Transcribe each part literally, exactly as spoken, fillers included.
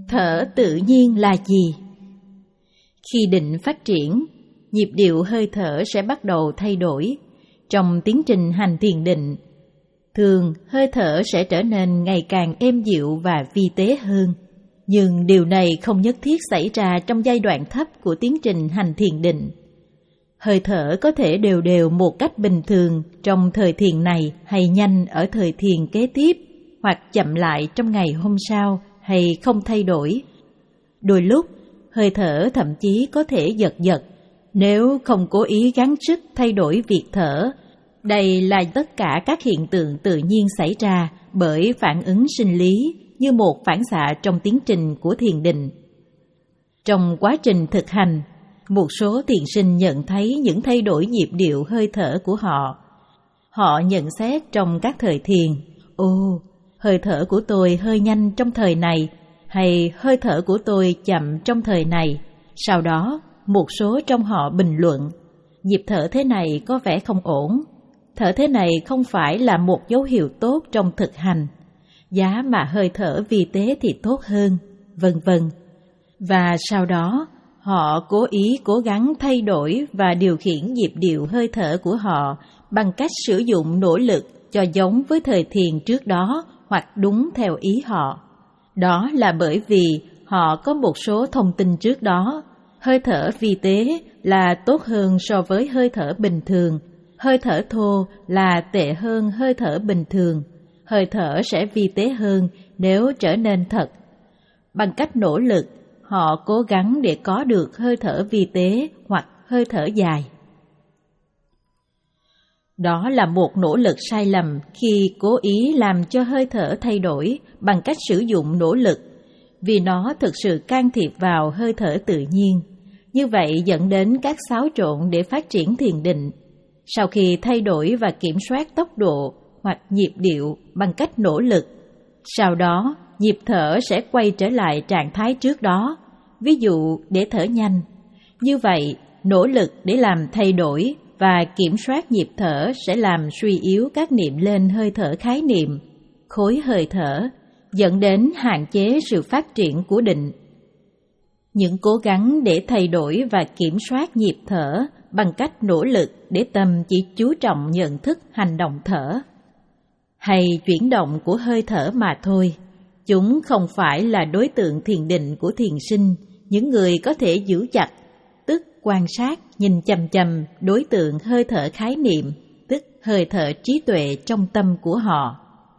Thở tự nhiên là gì? Khi định phát triển, nhịp điệu hơi thở sẽ bắt đầu thay đổi. Trong tiến trình hành thiền định, thường hơi thở sẽ trở nên ngày càng êm dịu và vi tế hơn. Nhưng điều này không nhất thiết xảy ra trong giai đoạn thấp của tiến trình hành thiền định. Hơi thở có thể đều đều một cách bình thường trong thời thiền này hay nhanh ở thời thiền kế tiếp, hoặc chậm lại trong ngày hôm sau hay không thay đổi. Đôi lúc, hơi thở thậm chí có thể giật giật, nếu không cố ý gắng sức thay đổi việc thở. Đây là tất cả các hiện tượng tự nhiên xảy ra bởi phản ứng sinh lý như một phản xạ trong tiến trình của thiền định. Trong quá trình thực hành, một số thiền sinh nhận thấy những thay đổi nhịp điệu hơi thở của họ. Họ nhận xét trong các thời thiền, ồ, hơi thở của tôi hơi nhanh trong thời này, hay hơi thở của tôi chậm trong thời này. Sau đó, một số trong họ bình luận, nhịp thở thế này có vẻ không ổn, thở thế này không phải là một dấu hiệu tốt trong thực hành, giá mà hơi thở vi tế thì tốt hơn, vân vân. Và sau đó, họ cố ý cố gắng thay đổi và điều khiển nhịp điệu hơi thở của họ bằng cách sử dụng nỗ lực cho giống với thời thiền trước đó hoặc đúng theo ý họ. Đó là bởi vì họ có một số thông tin trước đó. Hơi thở vi tế là tốt hơn so với hơi thở bình thường. Hơi thở thô là tệ hơn hơi thở bình thường. Hơi thở sẽ vi tế hơn nếu trở nên thật. Bằng cách nỗ lực, họ cố gắng để có được hơi thở vi tế hoặc hơi thở dài. Đó là một nỗ lực sai lầm khi cố ý làm cho hơi thở thay đổi bằng cách sử dụng nỗ lực, vì nó thực sự can thiệp vào hơi thở tự nhiên. Như vậy dẫn đến các xáo trộn để phát triển thiền định. Sau khi thay đổi và kiểm soát tốc độ hoặc nhịp điệu bằng cách nỗ lực, sau đó nhịp thở sẽ quay trở lại trạng thái trước đó, ví dụ để thở nhanh. Như vậy, nỗ lực để làm thay đổi và kiểm soát nhịp thở sẽ làm suy yếu các niệm lên hơi thở khái niệm, khối hơi thở, dẫn đến hạn chế sự phát triển của định. Những cố gắng để thay đổi và kiểm soát nhịp thở bằng cách nỗ lực để tâm chỉ chú trọng nhận thức hành động thở hay chuyển động của hơi thở mà thôi. Chúng không phải là đối tượng thiền định của thiền sinh, những người có thể giữ chặt, tức quan sát, nhìn chằm chằm đối tượng hơi thở khái niệm, tức hơi thở trí tuệ trong tâm của họ.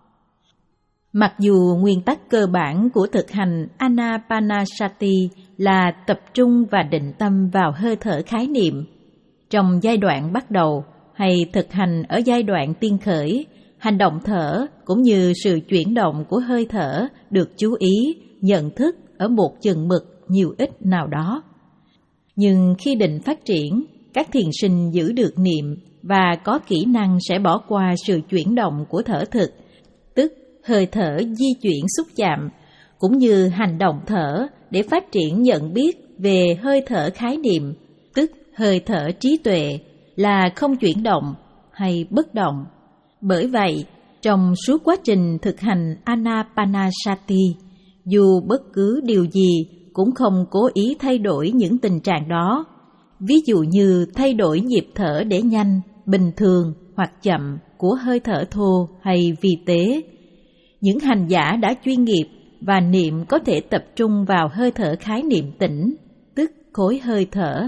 Mặc dù nguyên tắc cơ bản của thực hành Anapanasati là tập trung và định tâm vào hơi thở khái niệm, trong giai đoạn bắt đầu hay thực hành ở giai đoạn tiên khởi, hành động thở cũng như sự chuyển động của hơi thở được chú ý, nhận thức ở một chừng mực nhiều ít nào đó. Nhưng khi định phát triển, các thiền sinh giữ được niệm và có kỹ năng sẽ bỏ qua sự chuyển động của thở thực, tức hơi thở di chuyển xúc chạm, cũng như hành động thở để phát triển nhận biết về hơi thở khái niệm, tức hơi thở trí tuệ là không chuyển động hay bất động. Bởi vậy, trong suốt quá trình thực hành Anapanasati, dù bất cứ điều gì cũng không cố ý thay đổi những tình trạng đó. Ví dụ như thay đổi nhịp thở để nhanh, bình thường hoặc chậm của hơi thở thô hay vi tế. Những hành giả đã chuyên nghiệp và niệm có thể tập trung vào hơi thở khái niệm tĩnh, tức khối hơi thở.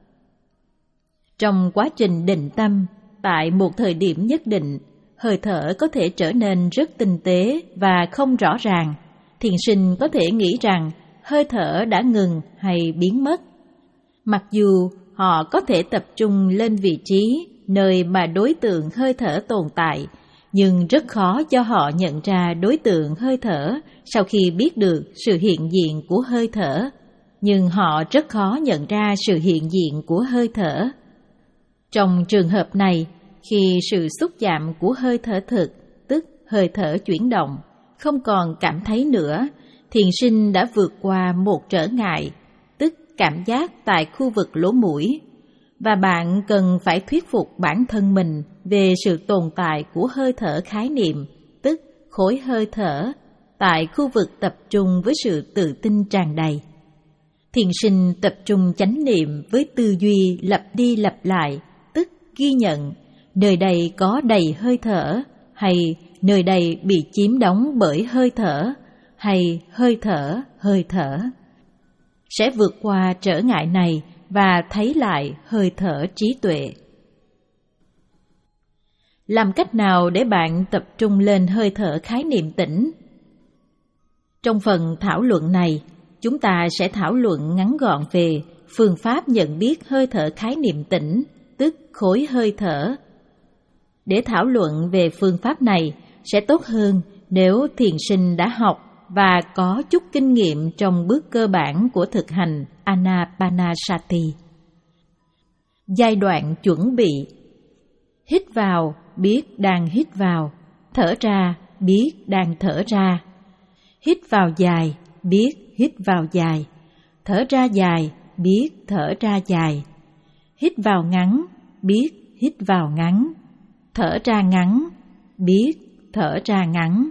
Trong quá trình định tâm, tại một thời điểm nhất định, hơi thở có thể trở nên rất tinh tế và không rõ ràng. Thiền sinh có thể nghĩ rằng hơi thở đã ngừng hay biến mất. Mặc dù họ có thể tập trung lên vị trí nơi mà đối tượng hơi thở tồn tại, nhưng rất khó cho họ nhận ra đối tượng hơi thở sau khi biết được sự hiện diện của hơi thở. Nhưng họ rất khó nhận ra sự hiện diện của hơi thở. Trong trường hợp này, khi sự xúc chạm của hơi thở thực, tức hơi thở chuyển động, không còn cảm thấy nữa, thiền sinh đã vượt qua một trở ngại, tức cảm giác tại khu vực lỗ mũi, và bạn cần phải thuyết phục bản thân mình về sự tồn tại của hơi thở khái niệm, tức khối hơi thở, tại khu vực tập trung với sự tự tin tràn đầy. Thiền sinh tập trung chánh niệm với tư duy lặp đi lặp lại, tức ghi nhận nơi đây có đầy hơi thở, hay nơi đây bị chiếm đóng bởi hơi thở, hay hơi thở, hơi thở. Sẽ vượt qua trở ngại này và thấy lại hơi thở trí tuệ. Làm cách nào để bạn tập trung lên hơi thở khái niệm tĩnh? Trong phần thảo luận này, chúng ta sẽ thảo luận ngắn gọn về phương pháp nhận biết hơi thở khái niệm tĩnh, tức khối hơi thở. Để thảo luận về phương pháp này, sẽ tốt hơn nếu thiền sinh đã học và có chút kinh nghiệm trong bước cơ bản của thực hành Anapanasati. Giai đoạn chuẩn bị: hít vào, biết đang hít vào, thở ra, biết đang thở ra. Hít vào dài, biết hít vào dài, thở ra dài, biết thở ra dài. Hít vào ngắn, biết hít vào ngắn, thở ra ngắn, biết thở ra ngắn.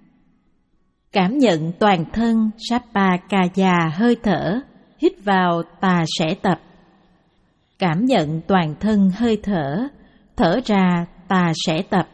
Cảm nhận toàn thân Sapakaya hơi thở, hít vào ta sẽ tập. Cảm nhận toàn thân hơi thở, thở ra ta sẽ tập.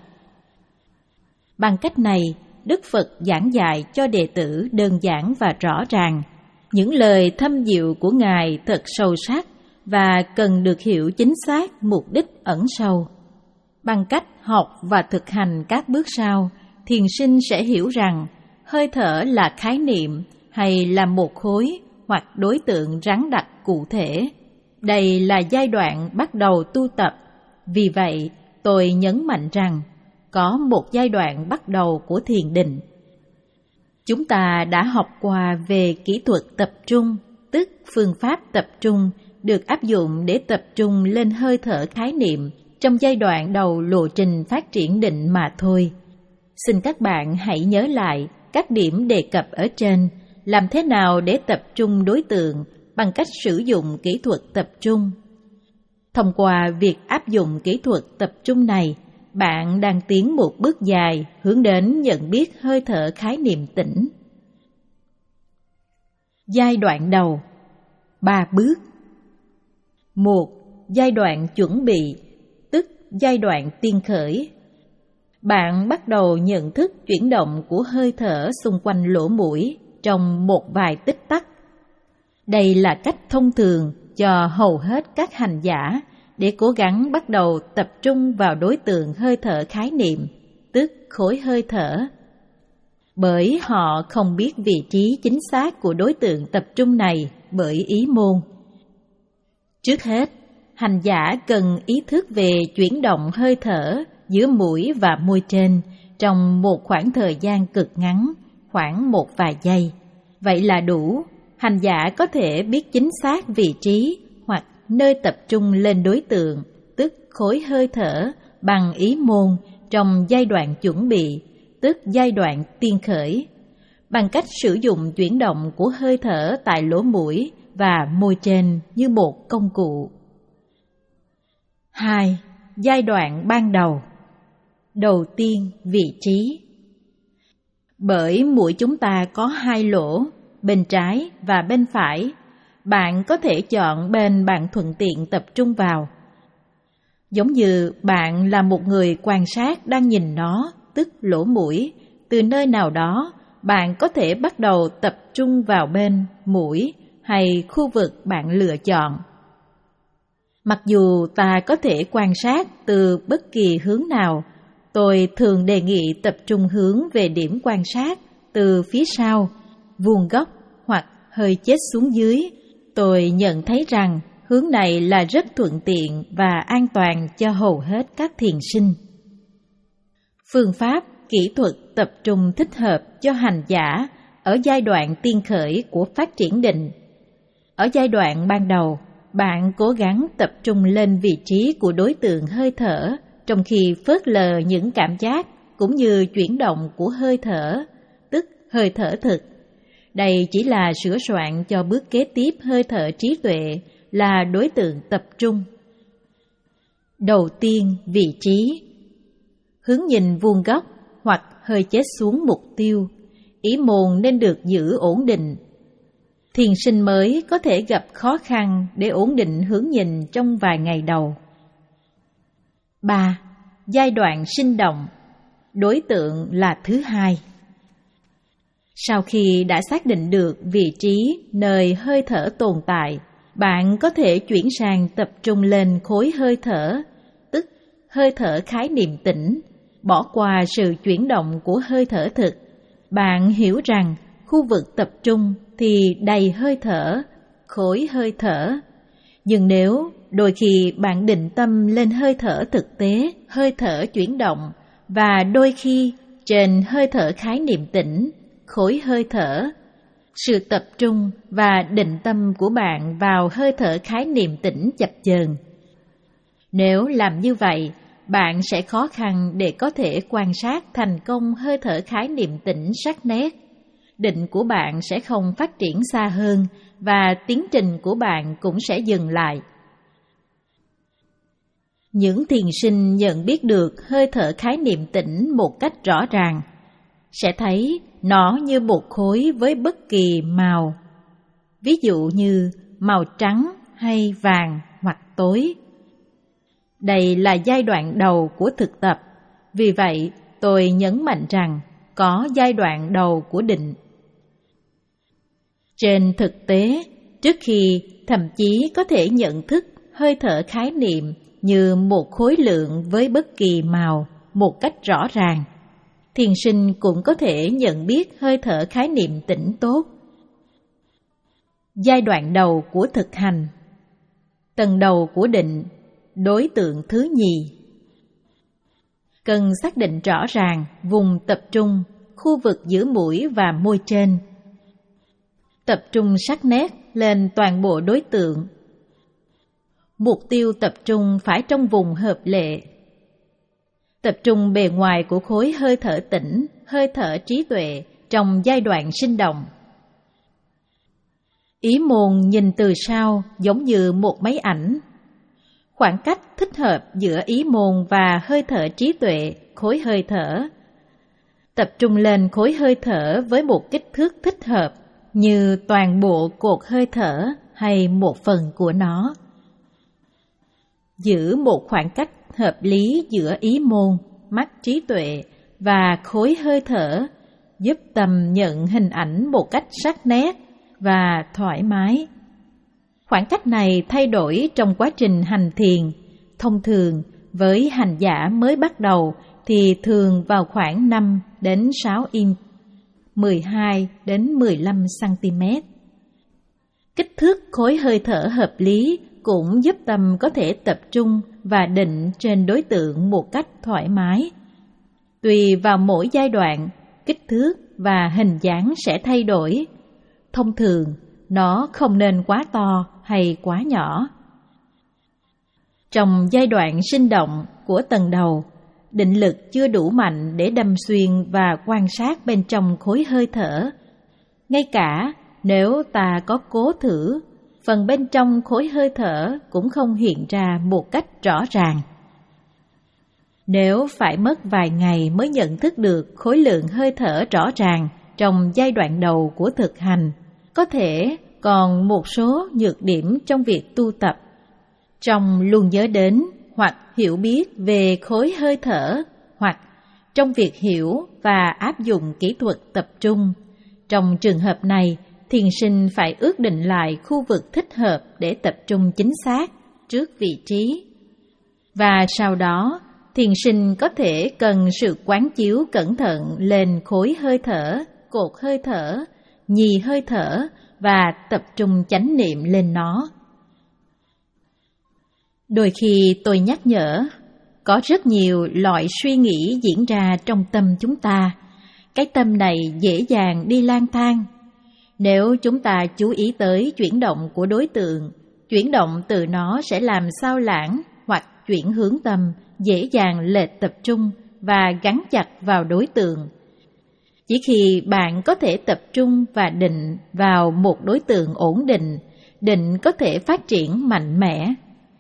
Bằng cách này, Đức Phật giảng dạy cho đệ tử đơn giản và rõ ràng. Những lời thâm diệu của Ngài thật sâu sắc và cần được hiểu chính xác mục đích ẩn sâu. Bằng cách học và thực hành các bước sau, thiền sinh sẽ hiểu rằng hơi thở là khái niệm hay là một khối hoặc đối tượng rắn đặc cụ thể. Đây là giai đoạn bắt đầu tu tập. Vì vậy, tôi nhấn mạnh rằng có một giai đoạn bắt đầu của thiền định. Chúng ta đã học qua về kỹ thuật tập trung, tức phương pháp tập trung được áp dụng để tập trung lên hơi thở khái niệm trong giai đoạn đầu lộ trình phát triển định mà thôi. Xin các bạn hãy nhớ lại các điểm đề cập ở trên, làm thế nào để tập trung đối tượng bằng cách sử dụng kỹ thuật tập trung. Thông qua việc áp dụng kỹ thuật tập trung này, bạn đang tiến một bước dài hướng đến nhận biết hơi thở khái niệm tĩnh. Giai đoạn đầu: ba bước. một. Giai đoạn chuẩn bị, tức giai đoạn tiên khởi. Bạn bắt đầu nhận thức chuyển động của hơi thở xung quanh lỗ mũi trong một vài tích tắc. Đây là cách thông thường cho hầu hết các hành giả để cố gắng bắt đầu tập trung vào đối tượng hơi thở khái niệm, tức khối hơi thở. Bởi họ không biết vị trí chính xác của đối tượng tập trung này bởi ý môn. Trước hết, hành giả cần ý thức về chuyển động hơi thở giữa mũi và môi trên trong một khoảng thời gian cực ngắn, khoảng một vài giây. Vậy là đủ, hành giả có thể biết chính xác vị trí hoặc nơi tập trung lên đối tượng, tức khối hơi thở bằng ý môn trong giai đoạn chuẩn bị, tức giai đoạn tiên khởi, bằng cách sử dụng chuyển động của hơi thở tại lỗ mũi và môi trên như một công cụ. hai. Giai đoạn ban đầu. Đầu tiên, vị trí. Bởi mũi chúng ta có hai lỗ, bên trái và bên phải, bạn có thể chọn bên bạn thuận tiện tập trung vào. Giống như bạn là một người quan sát đang nhìn nó, tức lỗ mũi, từ nơi nào đó, bạn có thể bắt đầu tập trung vào bên mũi hay khu vực bạn lựa chọn. Mặc dù ta có thể quan sát từ bất kỳ hướng nào, tôi thường đề nghị tập trung hướng về điểm quan sát từ phía sau, vuông góc hoặc hơi chết xuống dưới. Tôi nhận thấy rằng hướng này là rất thuận tiện và an toàn cho hầu hết các thiền sinh. Phương pháp, kỹ thuật tập trung thích hợp cho hành giả ở giai đoạn tiên khởi của phát triển định. Ở giai đoạn ban đầu, bạn cố gắng tập trung lên vị trí của đối tượng hơi thở, trong khi phớt lờ những cảm giác cũng như chuyển động của hơi thở, tức hơi thở thực. Đây chỉ là sửa soạn cho bước kế tiếp hơi thở trí tuệ là đối tượng tập trung. Đầu tiên, vị trí. Hướng nhìn vuông góc hoặc hơi chết xuống mục tiêu. ý môn nên được giữ ổn định. Thiền sinh mới có thể gặp khó khăn để ổn định hướng nhìn trong vài ngày đầu. ba. Giai đoạn sinh động. Đối tượng là thứ hai. Sau khi đã xác định được vị trí nơi hơi thở tồn tại, bạn có thể chuyển sang tập trung lên khối hơi thở, tức hơi thở khái niệm tĩnh, bỏ qua sự chuyển động của hơi thở thực. Bạn hiểu rằng khu vực tập trung thì đầy hơi thở, khối hơi thở. Nhưng nếu đôi khi bạn định tâm lên hơi thở thực tế, hơi thở chuyển động, và đôi khi trên hơi thở khái niệm tĩnh, khối hơi thở, sự tập trung và định tâm của bạn vào hơi thở khái niệm tĩnh chập chờn. Nếu làm như vậy, bạn sẽ khó khăn để có thể quan sát thành công hơi thở khái niệm tĩnh sắc nét. Định của bạn sẽ không phát triển xa hơn và tiến trình của bạn cũng sẽ dừng lại. Những thiền sinh nhận biết được hơi thở khái niệm tĩnh một cách rõ ràng sẽ thấy nó như một khối với bất kỳ màu, ví dụ như màu trắng hay vàng hoặc tối. Đây là giai đoạn đầu của thực tập, vì vậy tôi nhấn mạnh rằng có giai đoạn đầu của định. Trên thực tế, trước khi thậm chí có thể nhận thức hơi thở khái niệm như một khối lượng với bất kỳ màu một cách rõ ràng, thiền sinh cũng có thể nhận biết hơi thở khái niệm tĩnh tốt. Giai đoạn đầu của thực hành. Tầng đầu của định. Đối tượng thứ nhì. Cần xác định rõ ràng vùng tập trung, khu vực giữa mũi và môi trên. Tập trung sắc nét lên toàn bộ đối tượng. Mục tiêu tập trung phải trong vùng hợp lệ. Tập trung bề ngoài của khối hơi thở tĩnh, hơi thở trí tuệ trong giai đoạn sinh động. Ý môn nhìn từ sau giống như một máy ảnh. Khoảng cách thích hợp giữa ý môn và hơi thở trí tuệ, khối hơi thở. Tập trung lên khối hơi thở với một kích thước thích hợp như toàn bộ cột hơi thở hay một phần của nó. Giữ một khoảng cách hợp lý giữa ý môn, mắt trí tuệ và khối hơi thở giúp tâm nhận hình ảnh một cách sắc nét và thoải mái. Khoảng cách này thay đổi trong quá trình hành thiền. Thông thường, với hành giả mới bắt đầu thì thường vào khoảng năm đến sáu inch, mười hai đến mười lăm xăng-ti-mét. Kích thước khối hơi thở hợp lý cũng giúp tâm có thể tập trung và định trên đối tượng một cách thoải mái. Tùy vào mỗi giai đoạn, kích thước và hình dáng sẽ thay đổi. Thông thường, nó không nên quá to hay quá nhỏ. Trong giai đoạn sinh động của tầng đầu, định lực chưa đủ mạnh để đâm xuyên và quan sát bên trong khối hơi thở. Ngay cả nếu ta có cố thử, phần bên trong khối hơi thở cũng không hiện ra một cách rõ ràng. Nếu phải mất vài ngày mới nhận thức được khối lượng hơi thở rõ ràng trong giai đoạn đầu của thực hành, có thể còn một số nhược điểm trong việc tu tập. Trong luôn nhớ đến hoặc hiểu biết về khối hơi thở, hoặc trong việc hiểu và áp dụng kỹ thuật tập trung. Trong trường hợp này, thiền sinh phải ước định lại khu vực thích hợp để tập trung chính xác trước vị trí. Và sau đó, thiền sinh có thể cần sự quán chiếu cẩn thận lên khối hơi thở, cột hơi thở, nhì hơi thở và tập trung chánh niệm lên nó. Đôi khi tôi nhắc nhở, có rất nhiều loại suy nghĩ diễn ra trong tâm chúng ta. Cái tâm này dễ dàng đi lang thang. Nếu chúng ta chú ý tới chuyển động của đối tượng, chuyển động từ nó sẽ làm sao lãng hoặc chuyển hướng tâm, dễ dàng lệch tập trung và gắn chặt vào đối tượng. Chỉ khi bạn có thể tập trung và định vào một đối tượng ổn định, định có thể phát triển mạnh mẽ.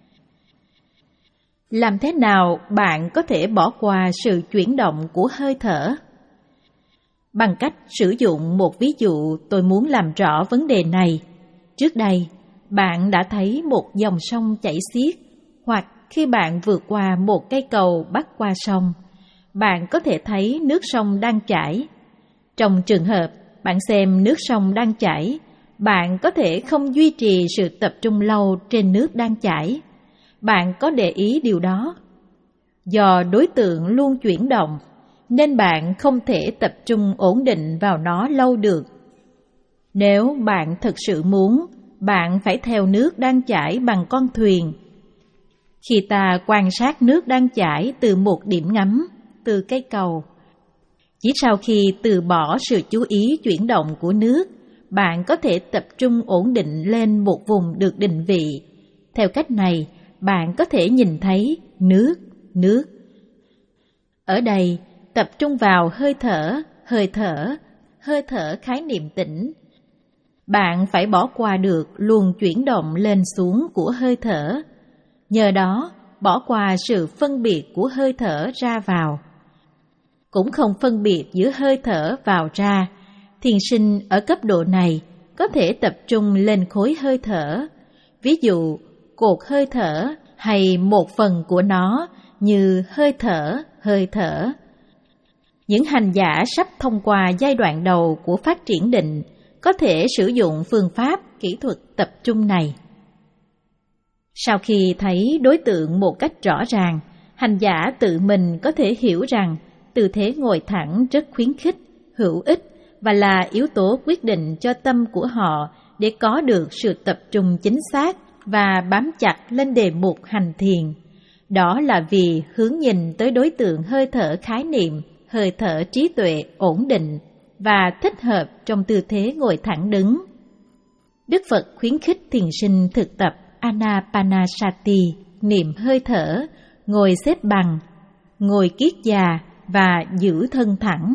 Làm thế nào bạn có thể bỏ qua sự chuyển động của hơi thở? Bằng cách sử dụng một ví dụ, tôi muốn làm rõ vấn đề này. Trước đây, bạn đã thấy một dòng sông chảy xiết, hoặc khi bạn vượt qua một cây cầu bắc qua sông, bạn có thể thấy nước sông đang chảy. Trong trường hợp bạn xem nước sông đang chảy, bạn có thể không duy trì sự tập trung lâu trên nước đang chảy. Bạn có để ý điều đó? Do đối tượng luôn chuyển động, nên bạn không thể tập trung ổn định vào nó lâu được. Nếu bạn thực sự muốn, bạn phải theo nước đang chảy bằng con thuyền. Khi ta quan sát nước đang chảy từ một điểm ngắm, từ cây cầu, chỉ sau khi từ bỏ sự chú ý chuyển động của nước, bạn có thể tập trung ổn định lên một vùng được định vị. Theo cách này, bạn có thể nhìn thấy nước, nước. Ở đây, tập trung vào hơi thở, hơi thở, hơi thở khái niệm tĩnh. Bạn phải bỏ qua được luồng chuyển động lên xuống của hơi thở. Nhờ đó, bỏ qua sự phân biệt của hơi thở ra vào. Cũng không phân biệt giữa hơi thở vào ra. Thiền sinh ở cấp độ này có thể tập trung lên khối hơi thở, ví dụ cột hơi thở hay một phần của nó như hơi thở, hơi thở. Những hành giả sắp thông qua giai đoạn đầu của phát triển định có thể sử dụng phương pháp kỹ thuật tập trung này. Sau khi thấy đối tượng một cách rõ ràng, hành giả tự mình có thể hiểu rằng tư thế ngồi thẳng rất khuyến khích, hữu ích và là yếu tố quyết định cho tâm của họ để có được sự tập trung chính xác và bám chặt lên đề mục hành thiền. Đó là vì hướng nhìn tới đối tượng hơi thở khái niệm, hơi thở trí tuệ ổn định và thích hợp trong tư thế ngồi thẳng đứng. Đức Phật khuyến khích thiền sinh thực tập Anapanasati, niệm hơi thở, ngồi xếp bằng, ngồi kiết già và giữ thân thẳng.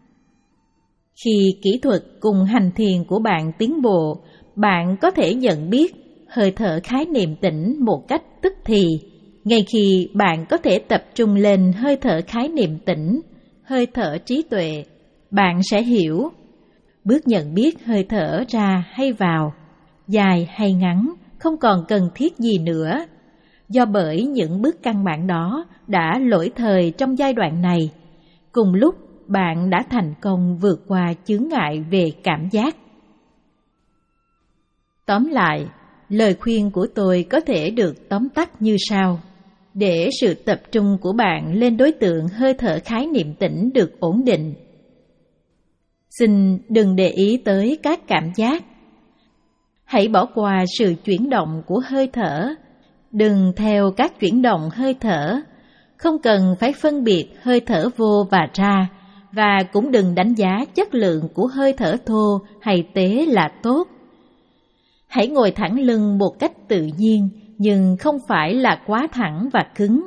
Khi kỹ thuật cùng hành thiền của bạn tiến bộ, bạn có thể nhận biết hơi thở khái niệm tĩnh một cách tức thì. Ngay khi bạn có thể tập trung lên hơi thở khái niệm tĩnh, hơi thở trí tuệ, bạn sẽ hiểu bước nhận biết hơi thở ra hay vào, dài hay ngắn, không còn cần thiết gì nữa. Do bởi những bước căn bản đó đã lỗi thời trong giai đoạn này, cùng lúc bạn đã thành công vượt qua chướng ngại về cảm giác. Tóm lại, lời khuyên của tôi có thể được tóm tắt như sau. Để sự tập trung của bạn lên đối tượng hơi thở khái niệm tĩnh được ổn định, xin đừng để ý tới các cảm giác. Hãy bỏ qua sự chuyển động của hơi thở. Đừng theo các chuyển động hơi thở. Không cần phải phân biệt hơi thở vô và ra, và cũng đừng đánh giá chất lượng của hơi thở thô hay tế là tốt. Hãy ngồi thẳng lưng một cách tự nhiên, nhưng không phải là quá thẳng và cứng.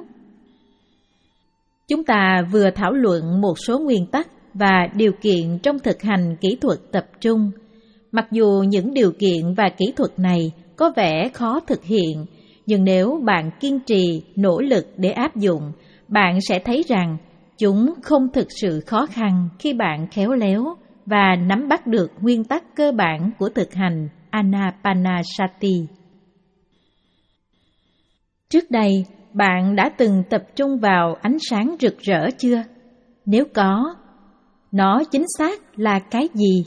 Chúng ta vừa thảo luận một số nguyên tắc và điều kiện trong thực hành kỹ thuật tập trung. Mặc dù những điều kiện và kỹ thuật này có vẻ khó thực hiện, nhưng nếu bạn kiên trì, nỗ lực để áp dụng, bạn sẽ thấy rằng chúng không thực sự khó khăn khi bạn khéo léo và nắm bắt được nguyên tắc cơ bản của thực hành Anapanasati. Trước đây, bạn đã từng tập trung vào ánh sáng rực rỡ chưa? Nếu có, nó chính xác là cái gì?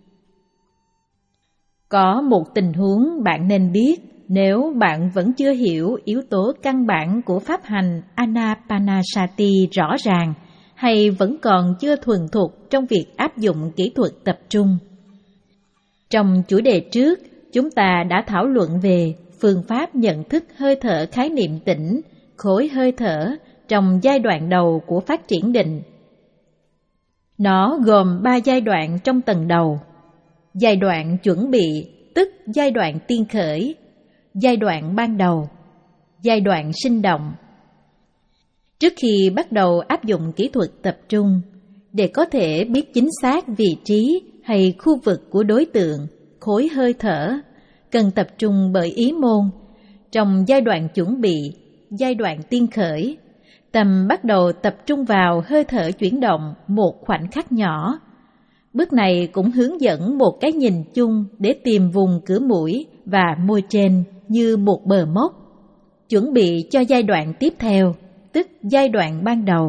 Có một tình huống bạn nên biết nếu bạn vẫn chưa hiểu yếu tố căn bản của pháp hành Anapanasati rõ ràng, hay vẫn còn chưa thuần thục trong việc áp dụng kỹ thuật tập trung. Trong chủ đề trước, chúng ta đã thảo luận về phương pháp nhận thức hơi thở khái niệm tĩnh, khối hơi thở trong giai đoạn đầu của phát triển định. Nó gồm ba giai đoạn trong tầng đầu: giai đoạn chuẩn bị, tức giai đoạn tiên khởi; giai đoạn ban đầu; giai đoạn sinh động. Trước khi bắt đầu áp dụng kỹ thuật tập trung, để có thể biết chính xác vị trí hay khu vực của đối tượng, khối hơi thở, cần tập trung bởi ý môn. Trong giai đoạn chuẩn bị, giai đoạn tiên khởi, tâm bắt đầu tập trung vào hơi thở chuyển động một khoảnh khắc nhỏ. Bước này cũng hướng dẫn một cái nhìn chung để tìm vùng cửa mũi và môi trên như một bờ mốc, chuẩn bị cho giai đoạn tiếp theo, tức giai đoạn ban đầu.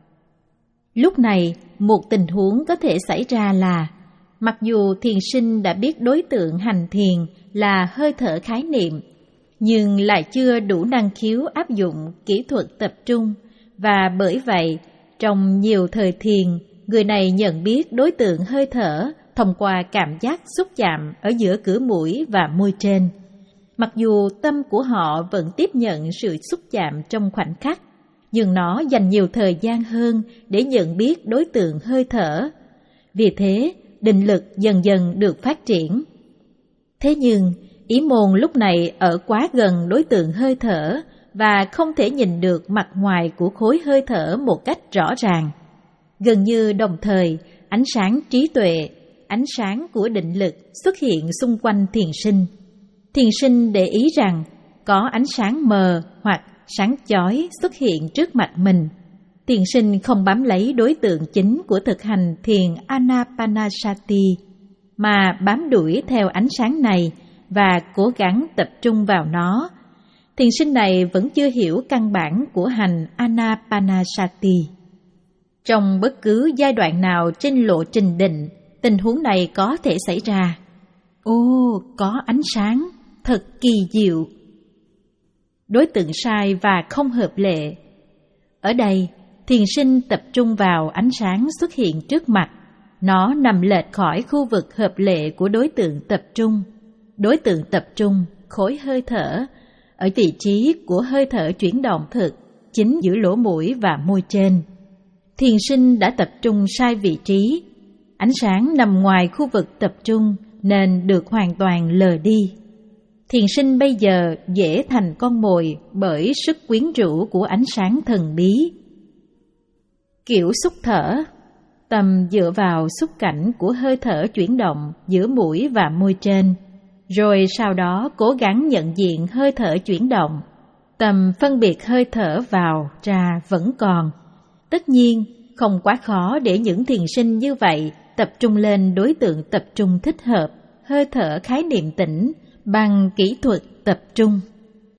Lúc này, một tình huống có thể xảy ra là, mặc dù thiền sinh đã biết đối tượng hành thiền là hơi thở khái niệm, nhưng lại chưa đủ năng khiếu áp dụng kỹ thuật tập trung, và bởi vậy, trong nhiều thời thiền, người này nhận biết đối tượng hơi thở thông qua cảm giác xúc chạm ở giữa cửa mũi và môi trên. Mặc dù tâm của họ vẫn tiếp nhận sự xúc chạm trong khoảnh khắc, nhưng nó dành nhiều thời gian hơn để nhận biết đối tượng hơi thở. Vì thế, định lực dần dần được phát triển. Thế nhưng, ý môn lúc này ở quá gần đối tượng hơi thở và không thể nhìn được mặt ngoài của khối hơi thở một cách rõ ràng. Gần như đồng thời, ánh sáng trí tuệ, ánh sáng của định lực xuất hiện xung quanh thiền sinh. Thiền sinh để ý rằng có ánh sáng mờ hoặc sáng chói xuất hiện trước mặt mình. Thiền sinh không bám lấy đối tượng chính của thực hành thiền Anapanasati, mà bám đuổi theo ánh sáng này và cố gắng tập trung vào nó. Thiền sinh này vẫn chưa hiểu căn bản của hành Anapanasati. Trong bất cứ giai đoạn nào trên lộ trình định, tình huống này có thể xảy ra. Ô, có ánh sáng, thật kỳ diệu. Đối tượng sai và không hợp lệ. Ở đây, thiền sinh tập trung vào ánh sáng xuất hiện trước mặt. Nó nằm lệch khỏi khu vực hợp lệ của đối tượng tập trung. Đối tượng tập trung, khối hơi thở, ở vị trí của hơi thở chuyển động thực, chính giữa lỗ mũi và môi trên. Thiền sinh đã tập trung sai vị trí. Ánh sáng nằm ngoài khu vực tập trung nên được hoàn toàn lờ đi. Thiền sinh bây giờ dễ thành con mồi bởi sức quyến rũ của ánh sáng thần bí. Kiểu xúc thở. Tâm dựa vào xúc cảnh của hơi thở chuyển động giữa mũi và môi trên, rồi sau đó cố gắng nhận diện hơi thở chuyển động. Tâm phân biệt hơi thở vào ra vẫn còn. Tất nhiên, không quá khó để những thiền sinh như vậy tập trung lên đối tượng tập trung thích hợp, hơi thở khái niệm tĩnh, bằng kỹ thuật tập trung.